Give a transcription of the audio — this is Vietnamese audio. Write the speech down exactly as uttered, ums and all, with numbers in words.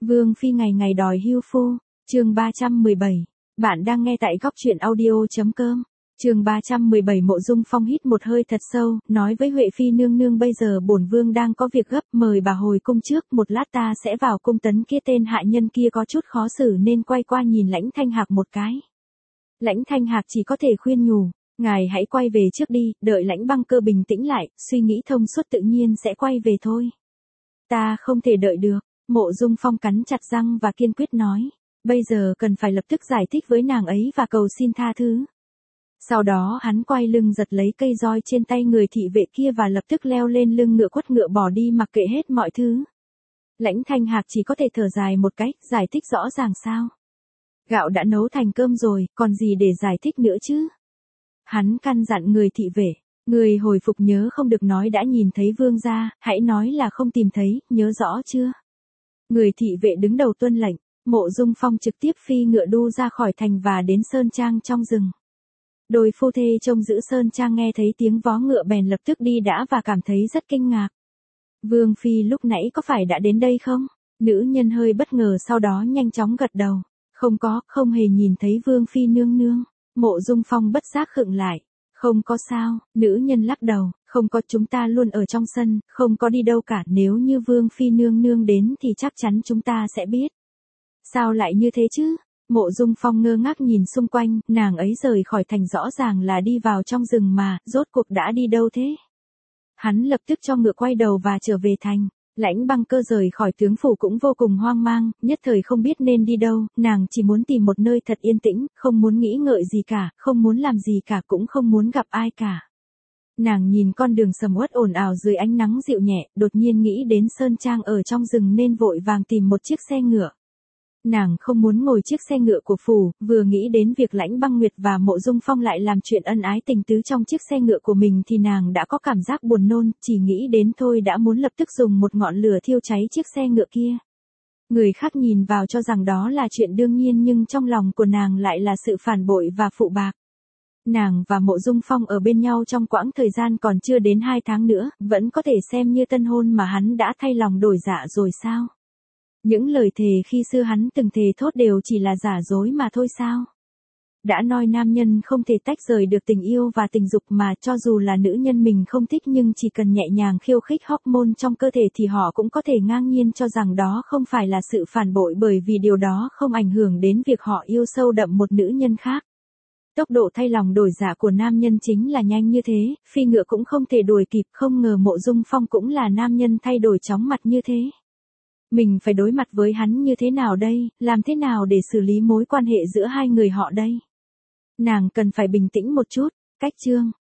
Vương Phi ngày ngày đòi hưu phu, chương ba trăm mười bảy. Bạn đang nghe tại góc truyện audio.com. Chương ba trăm mười bảy. Mộ Dung Phong hít một hơi thật sâu, nói với Huệ Phi nương nương, bây giờ bổn vương đang có việc gấp, mời bà hồi cung trước, một lát ta sẽ vào cung tấn kia tên hạ nhân kia có chút khó xử nên quay qua nhìn Lãnh Thanh Hạc một cái. Lãnh Thanh Hạc chỉ có thể khuyên nhủ, ngài hãy quay về trước đi, đợi Lãnh Băng Cơ bình tĩnh lại, suy nghĩ thông suốt tự nhiên sẽ quay về thôi. Ta không thể đợi được. Mộ Dung Phong cắn chặt răng và kiên quyết nói, bây giờ cần phải lập tức giải thích với nàng ấy và cầu xin tha thứ. Sau đó hắn quay lưng giật lấy cây roi trên tay người thị vệ kia và lập tức leo lên lưng ngựa quất ngựa bỏ đi mặc kệ hết mọi thứ. Lãnh Thanh Hạc chỉ có thể thở dài một cái, giải thích rõ ràng sao? Gạo đã nấu thành cơm rồi, còn gì để giải thích nữa chứ? Hắn căn dặn người thị vệ, người hồi phục nhớ không được nói đã nhìn thấy vương gia, hãy nói là không tìm thấy, nhớ rõ chưa? Người thị vệ đứng đầu tuân lệnh, Mộ Dung Phong trực tiếp phi ngựa đu ra khỏi thành và đến sơn trang trong rừng. Đôi phu thê trông giữ sơn trang nghe thấy tiếng vó ngựa bèn lập tức đi đã và cảm thấy rất kinh ngạc. Vương Phi lúc nãy có phải đã đến đây không? Nữ nhân hơi bất ngờ sau đó nhanh chóng gật đầu. Không có, không hề nhìn thấy Vương Phi nương nương. Mộ Dung Phong bất giác khựng lại. Không có sao, nữ nhân lắc đầu, không có, chúng ta luôn ở trong sân, không có đi đâu cả, nếu như Vương Phi nương nương đến thì chắc chắn chúng ta sẽ biết. Sao lại như thế chứ? Mộ Dung Phong ngơ ngác nhìn xung quanh, nàng ấy rời khỏi thành rõ ràng là đi vào trong rừng mà, rốt cuộc đã đi đâu thế? Hắn lập tức cho ngựa quay đầu và trở về thành. Lãnh Băng Cơ rời khỏi tướng phủ cũng vô cùng hoang mang, nhất thời không biết nên đi đâu, nàng chỉ muốn tìm một nơi thật yên tĩnh, không muốn nghĩ ngợi gì cả, không muốn làm gì cả, cũng không muốn gặp ai cả. Nàng nhìn con đường sầm uất ồn ào dưới ánh nắng dịu nhẹ, đột nhiên nghĩ đến sơn trang ở trong rừng nên vội vàng tìm một chiếc xe ngựa. Nàng không muốn ngồi chiếc xe ngựa của phủ, vừa nghĩ đến việc Lãnh Băng Nguyệt và Mộ Dung Phong lại làm chuyện ân ái tình tứ trong chiếc xe ngựa của mình thì nàng đã có cảm giác buồn nôn, chỉ nghĩ đến thôi đã muốn lập tức dùng một ngọn lửa thiêu cháy chiếc xe ngựa kia. Người khác nhìn vào cho rằng đó là chuyện đương nhiên nhưng trong lòng của nàng lại là sự phản bội và phụ bạc. Nàng và Mộ Dung Phong ở bên nhau trong quãng thời gian còn chưa đến hai tháng nữa, vẫn có thể xem như tân hôn mà hắn đã thay lòng đổi dạ rồi sao? Những lời thề khi xưa hắn từng thề thốt đều chỉ là giả dối mà thôi sao? Đã nói nam nhân không thể tách rời được tình yêu và tình dục mà cho dù là nữ nhân mình không thích nhưng chỉ cần nhẹ nhàng khiêu khích hormone trong cơ thể thì họ cũng có thể ngang nhiên cho rằng đó không phải là sự phản bội bởi vì điều đó không ảnh hưởng đến việc họ yêu sâu đậm một nữ nhân khác. Tốc độ thay lòng đổi dạ của nam nhân chính là nhanh như thế, phi ngựa cũng không thể đuổi kịp, không ngờ Mộ Dung Phong cũng là nam nhân thay đổi chóng mặt như thế. Mình phải đối mặt với hắn như thế nào đây, làm thế nào để xử lý mối quan hệ giữa hai người họ đây? Nàng cần phải bình tĩnh một chút, cách chương.